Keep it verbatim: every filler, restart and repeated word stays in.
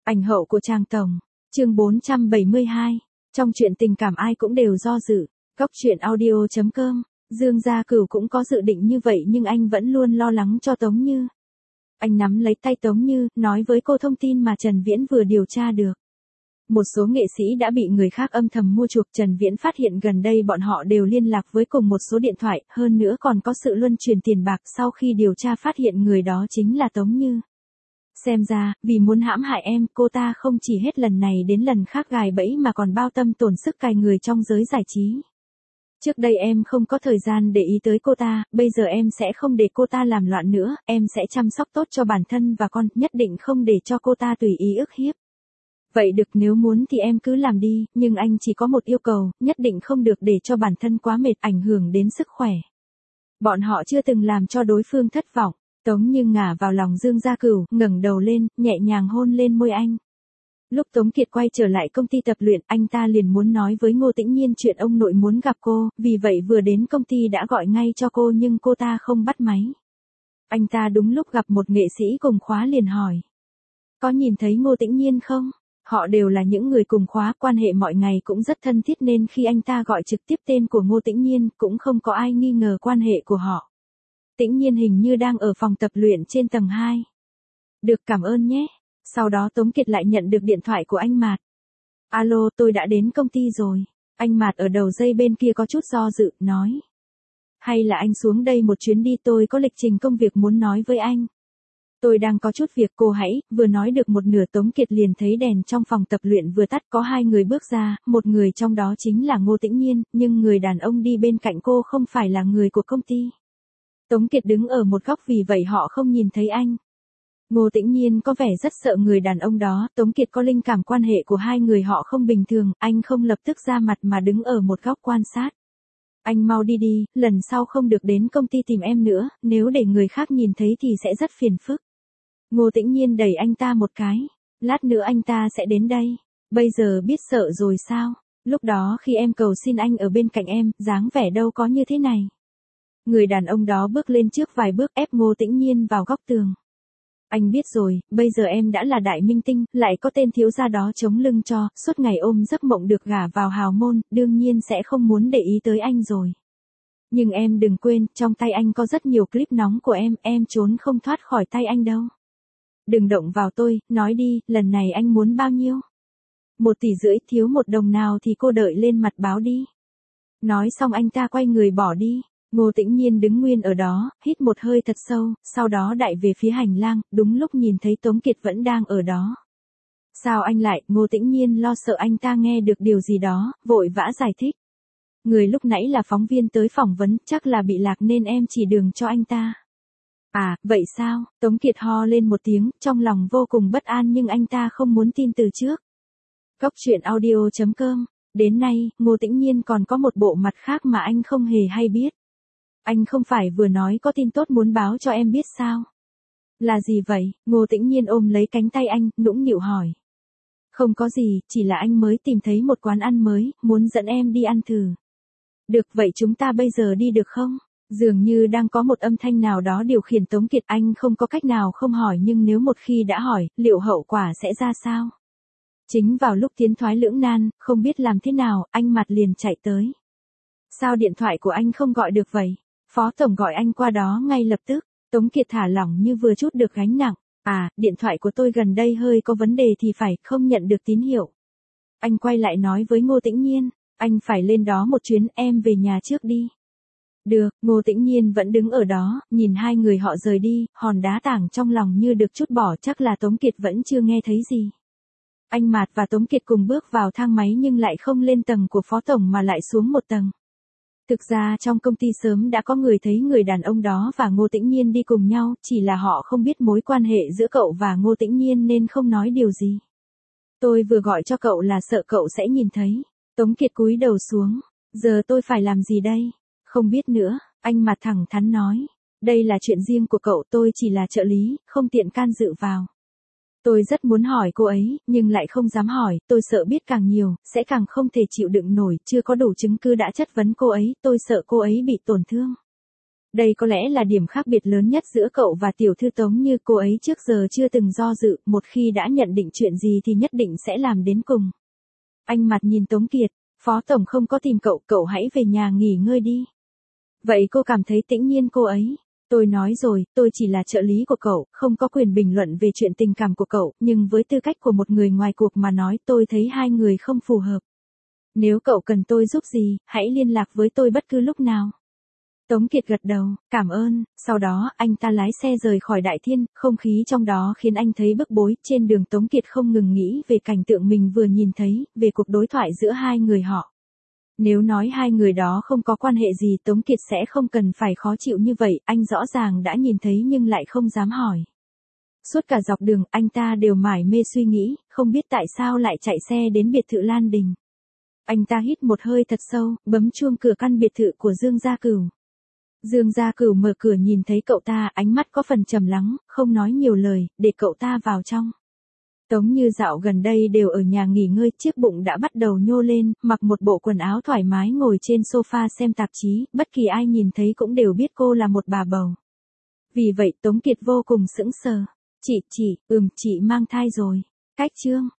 Ảnh hậu của Trang Tổng. Chương bốn trăm bảy mươi hai. Trong chuyện tình cảm ai cũng đều do dự. Góc truyện audio chấm com. Dương Gia Cửu cũng có dự định như vậy nhưng anh vẫn luôn lo lắng cho Tống Như. Anh nắm lấy tay Tống Như, nói với cô thông tin mà Trần Viễn vừa điều tra được. Một số nghệ sĩ đã bị người khác âm thầm mua chuộc. Trần Viễn phát hiện gần đây bọn họ đều liên lạc với cùng một số điện thoại, hơn nữa còn có sự luân chuyển tiền bạc. Sau khi điều tra phát hiện người đó chính là Tống Như. Xem ra, vì muốn hãm hại em, cô ta không chỉ hết lần này đến lần khác gài bẫy mà còn bao tâm tổn sức cài người trong giới giải trí. Trước đây em không có thời gian để ý tới cô ta, bây giờ em sẽ không để cô ta làm loạn nữa, em sẽ chăm sóc tốt cho bản thân và con, nhất định không để cho cô ta tùy ý ức hiếp. Vậy được, nếu muốn thì em cứ làm đi, nhưng anh chỉ có một yêu cầu, nhất định không được để cho bản thân quá mệt, ảnh hưởng đến sức khỏe. Bọn họ chưa từng làm cho đối phương thất vọng. Tống Như ngả vào lòng Dương Gia Cửu, ngẩng đầu lên, nhẹ nhàng hôn lên môi anh. Lúc Tống Kiệt quay trở lại công ty tập luyện, anh ta liền muốn nói với Ngô Tĩnh Nhiên chuyện ông nội muốn gặp cô, vì vậy vừa đến công ty đã gọi ngay cho cô nhưng cô ta không bắt máy. Anh ta đúng lúc gặp một nghệ sĩ cùng khóa liền hỏi. Có nhìn thấy Ngô Tĩnh Nhiên không? Họ đều là những người cùng khóa, quan hệ mọi ngày cũng rất thân thiết nên khi anh ta gọi trực tiếp tên của Ngô Tĩnh Nhiên cũng không có ai nghi ngờ quan hệ của họ. Tĩnh Nhiên hình như đang ở phòng tập luyện trên tầng hai. Được, cảm ơn nhé. Sau đó Tống Kiệt lại nhận được điện thoại của anh Mạt. Alo, tôi đã đến công ty rồi. Anh Mạt ở đầu dây bên kia có chút do dự, nói. Hay là anh xuống đây một chuyến đi, tôi có lịch trình công việc muốn nói với anh. Tôi đang có chút việc, cô hãy, vừa nói được một nửa Tống Kiệt liền thấy đèn trong phòng tập luyện vừa tắt, có hai người bước ra, một người trong đó chính là Ngô Tĩnh Nhiên, nhưng người đàn ông đi bên cạnh cô không phải là người của công ty. Tống Kiệt đứng ở một góc vì vậy họ không nhìn thấy anh. Ngô Tĩnh Nhiên có vẻ rất sợ người đàn ông đó, Tống Kiệt có linh cảm quan hệ của hai người họ không bình thường, anh không lập tức ra mặt mà đứng ở một góc quan sát. Anh mau đi đi, lần sau không được đến công ty tìm em nữa, nếu để người khác nhìn thấy thì sẽ rất phiền phức. Ngô Tĩnh Nhiên đẩy anh ta một cái, lát nữa anh ta sẽ đến đây, bây giờ biết sợ rồi sao, lúc đó khi em cầu xin anh ở bên cạnh em, dáng vẻ đâu có như thế này. Người đàn ông đó bước lên trước vài bước ép Ngô Tĩnh Nhiên vào góc tường. Anh biết rồi, bây giờ em đã là đại minh tinh, lại có tên thiếu gia đó chống lưng cho, suốt ngày ôm giấc mộng được gả vào hào môn, đương nhiên sẽ không muốn để ý tới anh rồi. Nhưng em đừng quên, trong tay anh có rất nhiều clip nóng của em, em trốn không thoát khỏi tay anh đâu. Đừng động vào tôi, nói đi, lần này anh muốn bao nhiêu? Một tỷ rưỡi, thiếu một đồng nào thì cô đợi lên mặt báo đi. Nói xong anh ta quay người bỏ đi. Ngô Tĩnh Nhiên đứng nguyên ở đó, hít một hơi thật sâu, sau đó đại về phía hành lang, đúng lúc nhìn thấy Tống Kiệt vẫn đang ở đó. Sao anh lại? Ngô Tĩnh Nhiên lo sợ anh ta nghe được điều gì đó, vội vã giải thích. Người lúc nãy là phóng viên tới phỏng vấn, chắc là bị lạc nên em chỉ đường cho anh ta. À, vậy sao? Tống Kiệt ho lên một tiếng, trong lòng vô cùng bất an nhưng anh ta không muốn tin từ trước. Góc truyện audio chấm com. Đến nay, Ngô Tĩnh Nhiên còn có một bộ mặt khác mà anh không hề hay biết. Anh không phải vừa nói có tin tốt muốn báo cho em biết sao? Là gì vậy? Ngô Tĩnh Nhiên ôm lấy cánh tay anh, nũng nịu hỏi. Không có gì, chỉ là anh mới tìm thấy một quán ăn mới, muốn dẫn em đi ăn thử. Được, vậy chúng ta bây giờ đi được không? Dường như đang có một âm thanh nào đó điều khiển Tống Kiệt, anh không có cách nào không hỏi nhưng nếu một khi đã hỏi, liệu hậu quả sẽ ra sao? Chính vào lúc tiến thoái lưỡng nan, không biết làm thế nào, anh Mạt liền chạy tới. Sao điện thoại của anh không gọi được vậy? Phó tổng gọi anh qua đó ngay lập tức. Tống Kiệt thả lỏng như vừa chút được gánh nặng. À, điện thoại của tôi gần đây hơi có vấn đề thì phải, không nhận được tín hiệu. Anh quay lại nói với Ngô Tĩnh Nhiên, anh phải lên đó một chuyến, em về nhà trước đi. Được, Ngô Tĩnh Nhiên vẫn đứng ở đó, nhìn hai người họ rời đi, hòn đá tảng trong lòng như được trút bỏ, chắc là Tống Kiệt vẫn chưa nghe thấy gì. Anh Mạt và Tống Kiệt cùng bước vào thang máy nhưng lại không lên tầng của phó tổng mà lại xuống một tầng. Thực ra trong công ty sớm đã có người thấy người đàn ông đó và Ngô Tĩnh Nhiên đi cùng nhau, chỉ là họ không biết mối quan hệ giữa cậu và Ngô Tĩnh Nhiên nên không nói điều gì. Tôi vừa gọi cho cậu là sợ cậu sẽ nhìn thấy. Tống Kiệt cúi đầu xuống. Giờ tôi phải làm gì đây? Không biết nữa, anh Mạt thẳng thắn nói. Đây là chuyện riêng của cậu, tôi chỉ là trợ lý, không tiện can dự vào. Tôi rất muốn hỏi cô ấy, nhưng lại không dám hỏi, tôi sợ biết càng nhiều, sẽ càng không thể chịu đựng nổi, chưa có đủ chứng cứ đã chất vấn cô ấy, tôi sợ cô ấy bị tổn thương. Đây có lẽ là điểm khác biệt lớn nhất giữa cậu và tiểu thư Tống Như, cô ấy trước giờ chưa từng do dự, một khi đã nhận định chuyện gì thì nhất định sẽ làm đến cùng. Anh mặt nhìn Tống Kiệt, Phó Tổng không có tìm cậu, cậu hãy về nhà nghỉ ngơi đi. Vậy cô cảm thấy tĩnh nhiên cô ấy. Tôi nói rồi, tôi chỉ là trợ lý của cậu, không có quyền bình luận về chuyện tình cảm của cậu, nhưng với tư cách của một người ngoài cuộc mà nói tôi thấy hai người không phù hợp. Nếu cậu cần tôi giúp gì, hãy liên lạc với tôi bất cứ lúc nào. Tống Kiệt gật đầu, cảm ơn, sau đó anh ta lái xe rời khỏi Đại Thiên, không khí trong đó khiến anh thấy bức bối, trên đường Tống Kiệt không ngừng nghĩ về cảnh tượng mình vừa nhìn thấy, về cuộc đối thoại giữa hai người họ. Nếu nói hai người đó không có quan hệ gì Tống Kiệt sẽ không cần phải khó chịu như vậy, anh rõ ràng đã nhìn thấy nhưng lại không dám hỏi. Suốt cả dọc đường anh ta đều mải mê suy nghĩ, không biết tại sao lại chạy xe đến biệt thự Lan Đình. Anh ta hít một hơi thật sâu, bấm chuông cửa căn biệt thự của Dương Gia Cửu. Dương Gia Cửu mở cửa nhìn thấy cậu ta, ánh mắt có phần trầm lắng, không nói nhiều lời, để cậu ta vào trong. Tống Như dạo gần đây đều ở nhà nghỉ ngơi, chiếc bụng đã bắt đầu nhô lên, mặc một bộ quần áo thoải mái ngồi trên sofa xem tạp chí, bất kỳ ai nhìn thấy cũng đều biết cô là một bà bầu. Vì vậy Tống Kiệt vô cùng sững sờ. Chị, chị, ừm, chị mang thai rồi. Cách chương.